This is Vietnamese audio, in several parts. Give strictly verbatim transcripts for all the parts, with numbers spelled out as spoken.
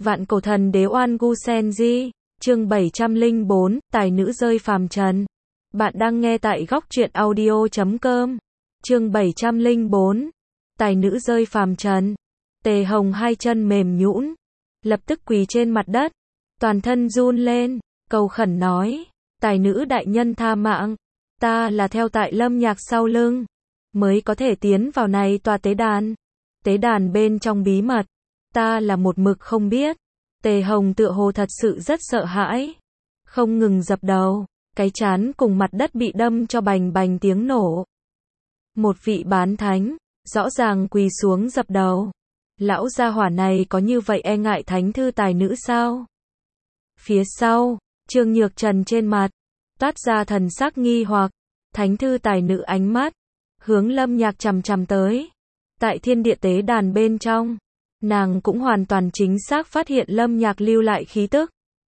Vạn cổ thần đế Oan Gu Senji, chương bảy trăm lẻ bốn, tài nữ rơi phàm trần. Bạn đang nghe tại góc truyện audio chấm com. Chương bảy trăm lẻ bốn, tài nữ rơi phàm trần. Tề Hồng hai chân mềm nhũn, lập tức quỳ trên mặt đất, toàn thân run lên, cầu khẩn nói: "Tài nữ đại nhân tha mạng, ta là theo tại Lâm Nhạc sau lưng, mới có thể tiến vào này tòa tế đàn. Tế đàn bên trong bí mật, ta là một mực không biết." Tề Hồng tựa hồ thật sự rất sợ hãi, không ngừng dập đầu, cái trán cùng mặt đất bị đâm cho bành bành tiếng nổ. Một vị bán thánh, rõ ràng quỳ xuống dập đầu. Lão gia hỏa này có như vậy e ngại thánh thư tài nữ sao? Phía sau, Trương Nhược Trần trên mặt toát ra thần sắc nghi hoặc, thánh thư tài nữ ánh mắt hướng Lâm Nhạc chằm chằm tới. Tại thiên địa tế đàn bên trong, nàng cũng hoàn toàn chính xác phát hiện Lâm Nhạc lưu lại khí tức.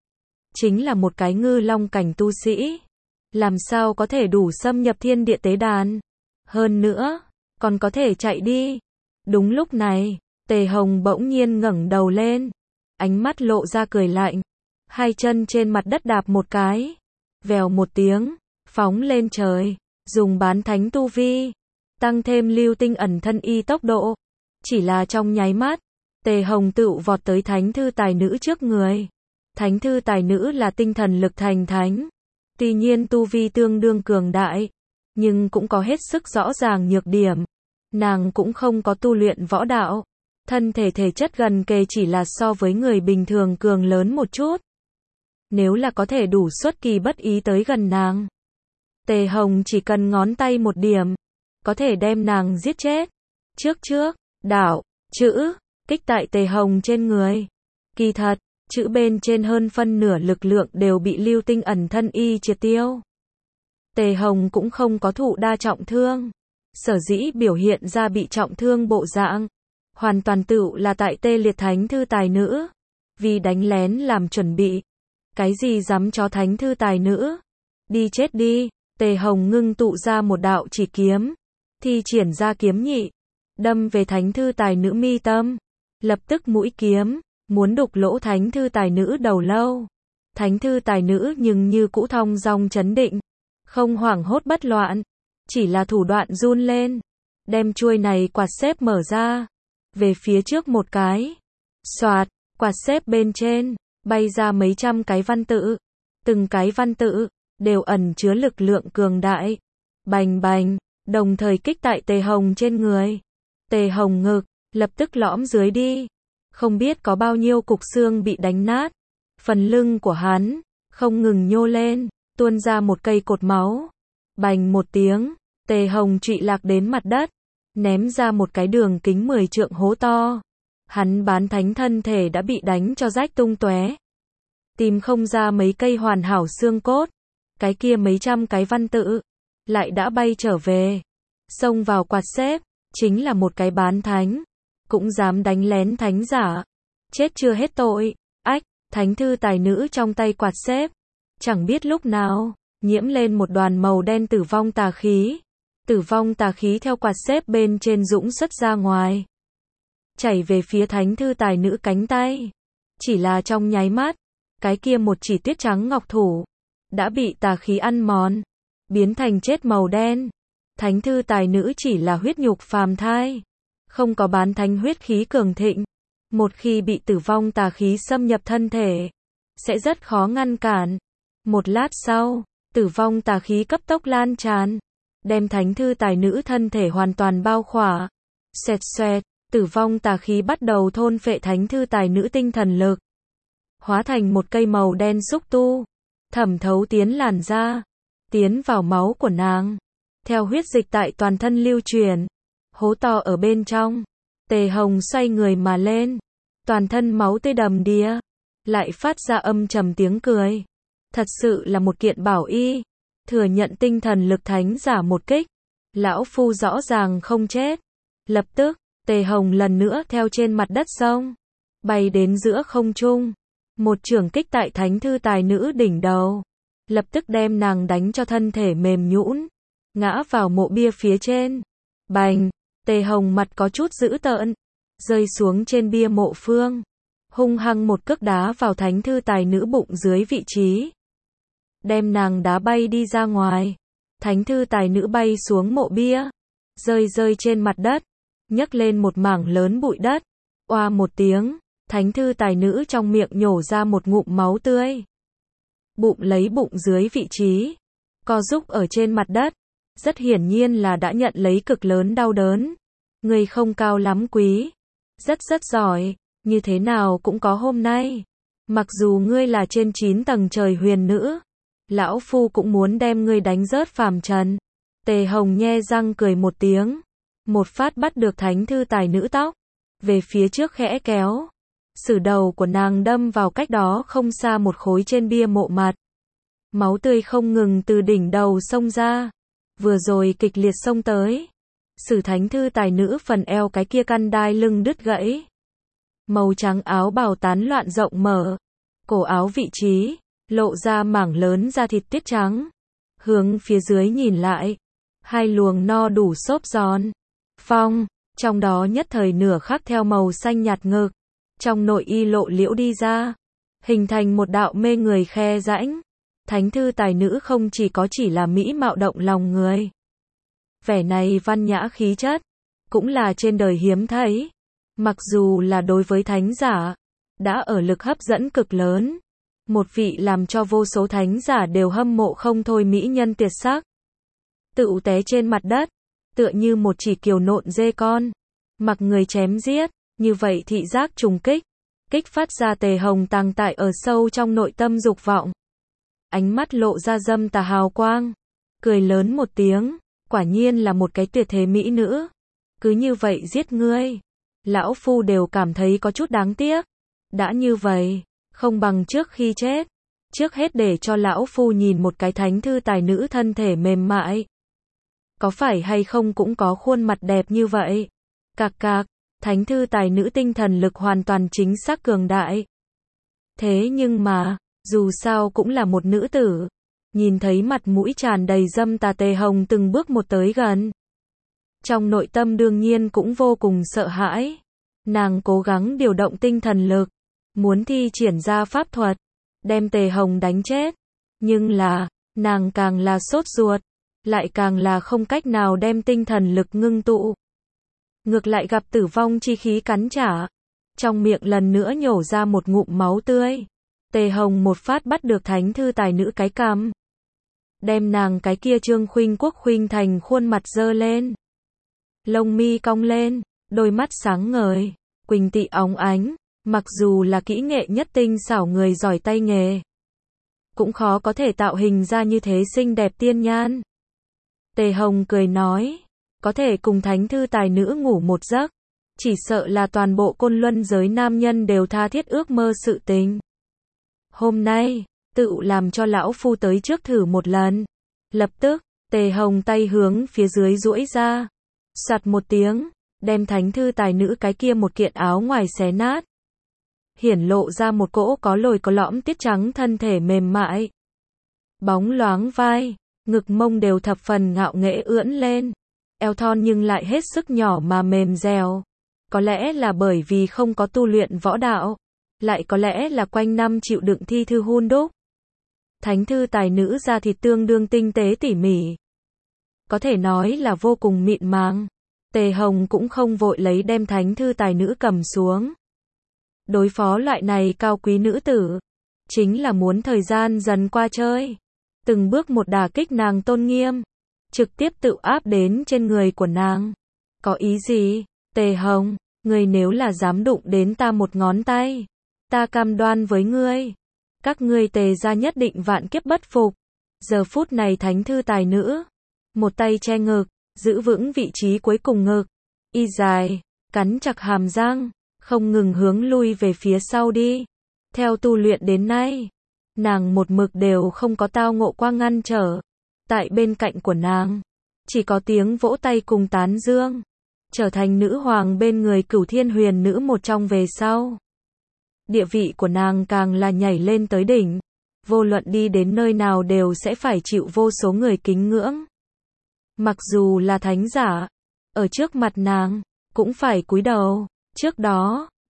Chính là một cái ngư long cảnh tu sĩ, làm sao có thể đủ xâm nhập thiên địa tế đàn? Hơn nữa, còn có thể chạy đi. Đúng lúc này, Tề Hồng bỗng nhiên ngẩng đầu lên, ánh mắt lộ ra cười lạnh, hai chân trên mặt đất đạp một cái, vèo một tiếng, phóng lên trời, dùng bán thánh tu vi, tăng thêm lưu tinh ẩn thân y tốc độ. Chỉ là trong nháy mắt, Tề Hồng tựu vọt tới thánh thư tài nữ trước người. Thánh thư tài nữ là tinh thần lực thành thánh, tuy nhiên tu vi tương đương cường đại, nhưng cũng có hết sức rõ ràng nhược điểm. Nàng cũng không có tu luyện võ đạo, thân thể thể chất gần kề chỉ là so với người bình thường cường lớn một chút. Nếu là có thể đủ xuất kỳ bất ý tới gần nàng, Tề Hồng chỉ cần ngón tay một điểm, có thể đem nàng giết chết. Trước trước, đạo, chữ, kích tại Tề Hồng trên người. Kỳ thật, chữ bên trên hơn phân nửa lực lượng đều bị lưu tinh ẩn thân y triệt tiêu. Tề Hồng cũng không có thụ đa trọng thương. Sở dĩ biểu hiện ra bị trọng thương bộ dạng, hoàn toàn tựu là tại tê liệt thánh thư tài nữ. Vì đánh lén làm chuẩn bị. Cái gì dám cho thánh thư tài nữ? Đi chết đi. Tề Hồng ngưng tụ ra một đạo chỉ kiếm, thi triển ra kiếm nhị, đâm về thánh thư tài nữ mi tâm. Lập tức mũi kiếm muốn đục lỗ thánh thư tài nữ đầu lâu. Thánh thư tài nữ nhưng như cũ thong dong chấn định, không hoảng hốt bất loạn, chỉ là thủ đoạn run lên, đem chuôi này quạt xếp mở ra, về phía trước một cái. Xoạt, quạt xếp bên trên bay ra mấy trăm cái văn tự, từng cái văn tự đều ẩn chứa lực lượng cường đại. Bành bành, đồng thời kích tại Tề Hồng trên người. Tề Hồng ngực lập tức lõm dưới đi, không biết có bao nhiêu cục xương bị đánh nát. Phần lưng của hắn không ngừng nhô lên, tuôn ra một cây cột máu. Bành một tiếng, Tề Hồng trụy lạc đến mặt đất, ném ra một cái đường kính mười trượng hố to. Hắn bán thánh thân thể đã bị đánh cho rách tung tóe, tìm không ra mấy cây hoàn hảo xương cốt. Cái kia mấy trăm cái văn tự lại đã bay trở về, xông vào quạt xếp. Chính là một cái bán thánh, cũng dám đánh lén thánh giả, chết chưa hết tội. Ách, thánh thư tài nữ trong tay quạt xếp, chẳng biết lúc nào nhiễm lên một đoàn màu đen tử vong tà khí. Tử vong tà khí theo quạt xếp bên trên dũng xuất ra ngoài, chảy về phía thánh thư tài nữ cánh tay. Chỉ là trong nháy mắt, cái kia một chỉ tuyết trắng ngọc thủ đã bị tà khí ăn mòn, biến thành chết màu đen. Thánh thư tài nữ chỉ là huyết nhục phàm thai, không có bán thánh huyết khí cường thịnh. Một khi bị tử vong tà khí xâm nhập thân thể, sẽ rất khó ngăn cản. Một lát sau, tử vong tà khí cấp tốc lan tràn, đem thánh thư tài nữ thân thể hoàn toàn bao khỏa. Xoẹt xoẹt, tử vong tà khí bắt đầu thôn phệ thánh thư tài nữ tinh thần lực, hóa thành một cây màu đen xúc tu, thẩm thấu tiến làn da, tiến vào máu của nàng. Theo huyết dịch tại toàn thân lưu truyền, hố to ở bên trong. Tề Hồng xoay người mà lên, toàn thân máu tươi đầm đìa, lại phát ra âm trầm tiếng cười. Thật sự là một kiện bảo y, thừa nhận tinh thần lực thánh giả một kích, lão phu rõ ràng không chết. Lập tức, Tề Hồng lần nữa theo trên mặt đất xông, bay đến giữa không trung, một chưởng kích tại thánh thư tài nữ đỉnh đầu, lập tức đem nàng đánh cho thân thể mềm nhũn, ngã vào mộ bia phía trên. Bành, Tề Hồng mặt có chút dữ tợn, rơi xuống trên bia mộ phương. hung hăng một cước đá vào thánh thư tài nữ bụng dưới vị trí, đem nàng đá bay đi ra ngoài. Thánh thư tài nữ bay xuống mộ bia, rơi rơi trên mặt đất, nhấc lên một mảng lớn bụi đất. Oa một tiếng, thánh thư tài nữ trong miệng nhổ ra một ngụm máu tươi. Bụng lấy bụng dưới vị trí, co rúc ở trên mặt đất, rất hiển nhiên là đã nhận lấy cực lớn đau đớn. Ngươi không cao lắm quý, rất rất giỏi, như thế nào cũng có hôm nay. Mặc dù ngươi là trên chín tầng trời huyền nữ, lão phu cũng muốn đem ngươi đánh rớt phàm trần. Tề Hồng nhe răng cười một tiếng, một phát bắt được thánh thư tài nữ tóc, về phía trước khẽ kéo. Sử đầu của nàng đâm vào cách đó không xa một khối trên bia mộ mặt. Máu tươi không ngừng từ đỉnh đầu xông ra, vừa rồi kịch liệt xông tới. Sử thánh thư tài nữ phần eo cái kia căn đai lưng đứt gãy. Màu trắng áo bào tán loạn rộng mở, cổ áo vị trí, lộ ra mảng lớn da thịt tiết trắng. Hướng phía dưới nhìn lại, hai luồng no đủ xốp giòn. Phong, trong đó nhất thời nửa khắc theo màu xanh nhạt ngực, trong nội y lộ liễu đi ra, hình thành một đạo mê người khe rãnh. Thánh thư tài nữ không chỉ có chỉ là mỹ mạo động lòng người. Vẻ này văn nhã khí chất, cũng là trên đời hiếm thấy. Mặc dù là đối với thánh giả, đã ở lực hấp dẫn cực lớn. Một vị làm cho vô số thánh giả đều hâm mộ không thôi mỹ nhân tuyệt sắc. Tự té trên mặt đất, tựa như một chỉ kiều nộn dê con. Mặc người chém giết, như vậy thị giác trùng kích. Kích phát ra Tề Hồng tàng tại ở sâu trong nội tâm dục vọng. Ánh mắt lộ ra dâm tà hào quang. Cười lớn một tiếng, quả nhiên là một cái tuyệt thế mỹ nữ. Cứ như vậy giết ngươi, lão phu đều cảm thấy có chút đáng tiếc. Đã như vậy, không bằng trước khi chết, trước hết để cho lão phu nhìn một cái thánh thư tài nữ thân thể mềm mại. Có phải hay không cũng có khuôn mặt đẹp như vậy. Cạc cạc, thánh thư tài nữ tinh thần lực hoàn toàn chính xác cường đại. Thế nhưng mà, dù sao cũng là một nữ tử. Nhìn thấy mặt mũi tràn đầy dâm tà Tề Hồng từng bước một tới gần. Trong nội tâm đương nhiên cũng vô cùng sợ hãi. Nàng cố gắng điều động tinh thần lực, muốn thi triển ra pháp thuật, đem Tề Hồng đánh chết. Nhưng là, nàng càng là sốt ruột, lại càng là không cách nào đem tinh thần lực ngưng tụ. Ngược lại gặp tử vong chi khí cắn trả. Trong miệng lần nữa nhổ ra một ngụm máu tươi. Tề Hồng một phát bắt được thánh thư tài nữ cái cằm. Đem nàng cái kia trương khuynh quốc khuynh thành khuôn mặt dơ lên. Lông mi cong lên, đôi mắt sáng ngời, quỳnh tị óng ánh. Mặc dù là kỹ nghệ nhất tinh xảo người giỏi tay nghề, cũng khó có thể tạo hình ra như thế xinh đẹp tiên nhan. Tề Hồng cười nói, có thể cùng thánh thư tài nữ ngủ một giấc, chỉ sợ là toàn bộ côn luân giới nam nhân đều tha thiết ước mơ sự tình. Hôm nay, tự làm cho lão phu tới trước thử một lần. Lập tức, Tề Hồng tay hướng phía dưới duỗi ra, soạt một tiếng, đem thánh thư tài nữ cái kia một kiện áo ngoài xé nát. Hiển lộ ra một cỗ có lồi có lõm tiết trắng thân thể mềm mại. Bóng loáng vai, ngực mông đều thập phần ngạo nghễ ưỡn lên. Eo thon nhưng lại hết sức nhỏ mà mềm dẻo. Có lẽ là bởi vì không có tu luyện võ đạo, lại có lẽ là quanh năm chịu đựng thi thư hun đúc. Thánh thư tài nữ da thịt tương đương tinh tế tỉ mỉ. Có thể nói là vô cùng mịn màng. Tề Hồng cũng không vội lấy đem thánh thư tài nữ cầm xuống. Đối phó loại này cao quý nữ tử, chính là muốn thời gian dần qua chơi. Từng bước một đả kích nàng tôn nghiêm, trực tiếp tự áp đến trên người của nàng. Có ý gì? Tề Hồng, ngươi nếu là dám đụng đến ta một ngón tay, ta cam đoan với ngươi, các ngươi Tề gia nhất định vạn kiếp bất phục. Giờ phút này thánh thư tài nữ, một tay che ngực, giữ vững vị trí cuối cùng ngực, y dài, cắn chặt hàm răng, không ngừng hướng lui về phía sau đi. Theo tu luyện đến nay, nàng một mực đều không có tao ngộ qua ngăn trở. Tại bên cạnh của nàng, chỉ có tiếng vỗ tay cùng tán dương. Trở thành nữ hoàng bên người Cửu Thiên Huyền Nữ một trong về sau. Địa vị của nàng càng là nhảy lên tới đỉnh. Vô luận đi đến nơi nào đều sẽ phải chịu vô số người kính ngưỡng. Mặc dù là thánh giả, ở trước mặt nàng, cũng phải cúi đầu. Trước đó,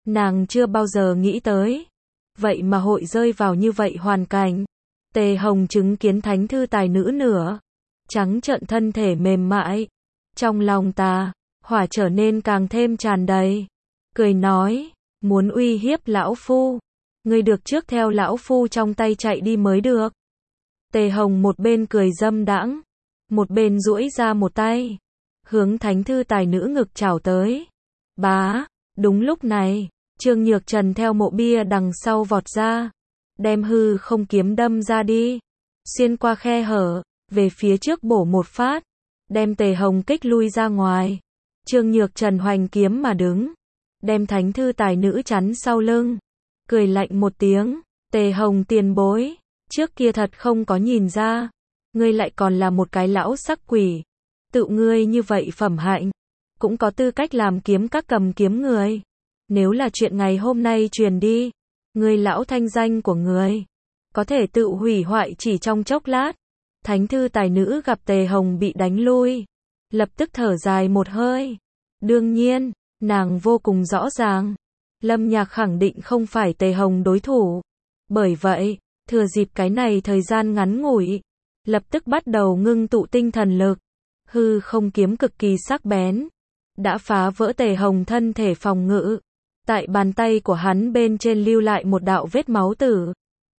Nàng chưa bao giờ nghĩ tới. Vậy mà hội rơi vào như vậy hoàn cảnh. Tề Hồng chứng kiến thánh thư tài nữ nửa trắng trợn thân thể mềm mại. Trong lòng tà, hỏa trở nên càng thêm tràn đầy. Cười nói, muốn uy hiếp lão phu. Ngươi được trước theo lão phu trong tay chạy đi mới được. Tề Hồng một bên cười dâm đãng, một bên duỗi ra một tay, hướng thánh thư tài nữ ngực chảo tới. Bá, đúng lúc này, Trương Nhược Trần theo mộ bia đằng sau vọt ra, đem hư không kiếm đâm ra đi, xuyên qua khe hở, về phía trước bổ một phát, đem Tề Hồng kích lui ra ngoài. Trương Nhược Trần hoành kiếm mà đứng, đem thánh thư tài nữ chắn sau lưng, cười lạnh một tiếng, Tề Hồng tiền bối, trước kia thật không có nhìn ra, ngươi lại còn là một cái lão sắc quỷ, tự ngươi như vậy phẩm hạnh, cũng có tư cách làm kiếm các cầm kiếm người. Nếu là chuyện ngày hôm nay truyền đi, ngươi lão thanh danh của người có thể tự hủy hoại chỉ trong chốc lát. Thánh thư tài nữ gặp Tề Hồng bị đánh lui, lập tức thở dài một hơi. Đương nhiên, nàng vô cùng rõ ràng, Lâm Nhạc khẳng định không phải Tề Hồng đối thủ. Bởi vậy, thừa dịp cái này thời gian ngắn ngủi, lập tức bắt đầu ngưng tụ tinh thần lực. Hư không kiếm cực kỳ sắc bén, đã phá vỡ Tề Hồng thân thể phòng ngự. Tại bàn tay của hắn bên trên lưu lại một đạo vết máu tử.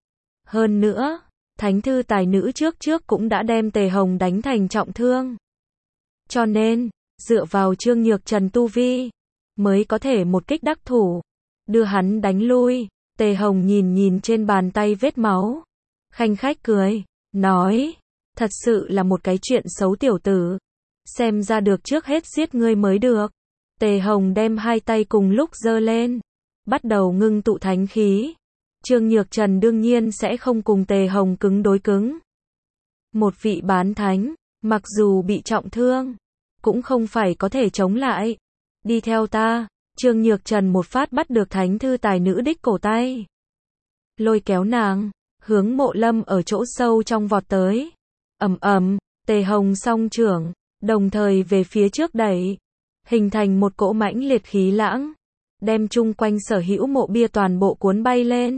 Hơn nữa, thánh thư tài nữ trước trước cũng đã đem Tề Hồng đánh thành trọng thương. Cho nên, dựa vào Trương Nhược Trần tu vi, mới có thể một kích đắc thủ, đưa hắn đánh lui. Tề Hồng nhìn nhìn trên bàn tay vết máu, khanh khách cười, nói, thật sự là một cái chuyện xấu tiểu tử, xem ra được trước hết giết ngươi mới được. Tề Hồng đem hai tay cùng lúc giơ lên, bắt đầu ngưng tụ thánh khí. Trương Nhược Trần đương nhiên sẽ không cùng Tề Hồng cứng đối cứng. Một vị bán thánh, mặc dù bị trọng thương, cũng không phải có thể chống lại. Đi theo ta. Trương Nhược Trần một phát bắt được thánh thư tài nữ đích cổ tay, lôi kéo nàng, hướng Mộ Lâm ở chỗ sâu trong vọt tới. Ầm ầm, Tề Hồng song trưởng, đồng thời về phía trước đẩy, hình thành một cỗ mãnh liệt khí lãng, đem chung quanh sở hữu mộ bia toàn bộ cuốn bay lên.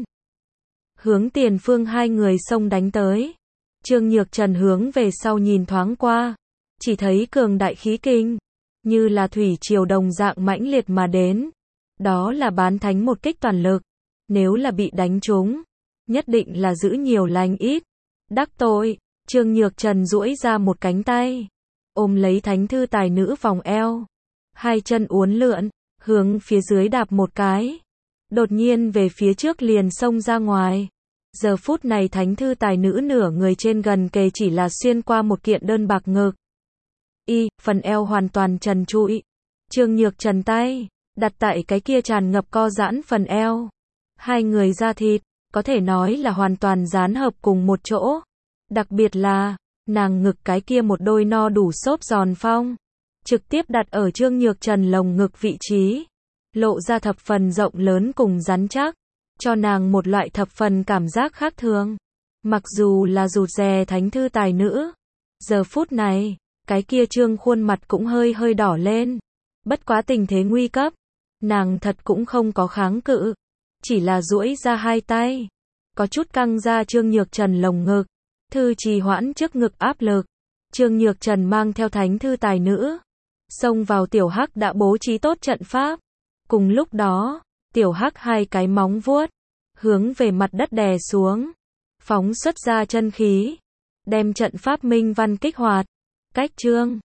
Hướng tiền phương hai người xông đánh tới. Trương Nhược Trần hướng về sau nhìn thoáng qua, chỉ thấy cường đại khí kinh, như là thủy triều đồng dạng mãnh liệt mà đến. Đó là bán thánh một kích toàn lực. Nếu là bị đánh trúng, nhất định là giữ nhiều lành ít. Đắc tội, Trương Nhược Trần duỗi ra một cánh tay, ôm lấy thánh thư tài nữ vòng eo. Hai chân uốn lượn, hướng phía dưới đạp một cái. Đột nhiên về phía trước liền xông ra ngoài. Giờ phút này thánh thư tài nữ nửa người trên gần kề chỉ là xuyên qua một kiện đơn bạc ngực. Y, phần eo hoàn toàn trần trụi. Trương Nhược Trần tay đặt tại cái kia tràn ngập co giãn phần eo. Hai người da thịt, có thể nói là hoàn toàn dán hợp cùng một chỗ. Đặc biệt là, nàng ngực cái kia một đôi no đủ xốp giòn phong, trực tiếp đặt ở Trương Nhược Trần lồng ngực vị trí, lộ ra thập phần rộng lớn cùng rắn chắc, cho nàng một loại thập phần cảm giác khác thường. Mặc dù là rụt rè thánh thư tài nữ, giờ phút này, cái kia trương khuôn mặt cũng hơi hơi đỏ lên. Bất quá tình thế nguy cấp, nàng thật cũng không có kháng cự, chỉ là duỗi ra hai tay, có chút căng ra Trương Nhược Trần lồng ngực, thư trì hoãn trước ngực áp lực. Trương Nhược Trần mang theo thánh thư tài nữ, xông vào tiểu hắc đã bố trí tốt trận pháp. Cùng lúc đó, tiểu hắc hai cái móng vuốt, hướng về mặt đất đè xuống, phóng xuất ra chân khí, đem trận pháp minh văn kích hoạt. Cách Trương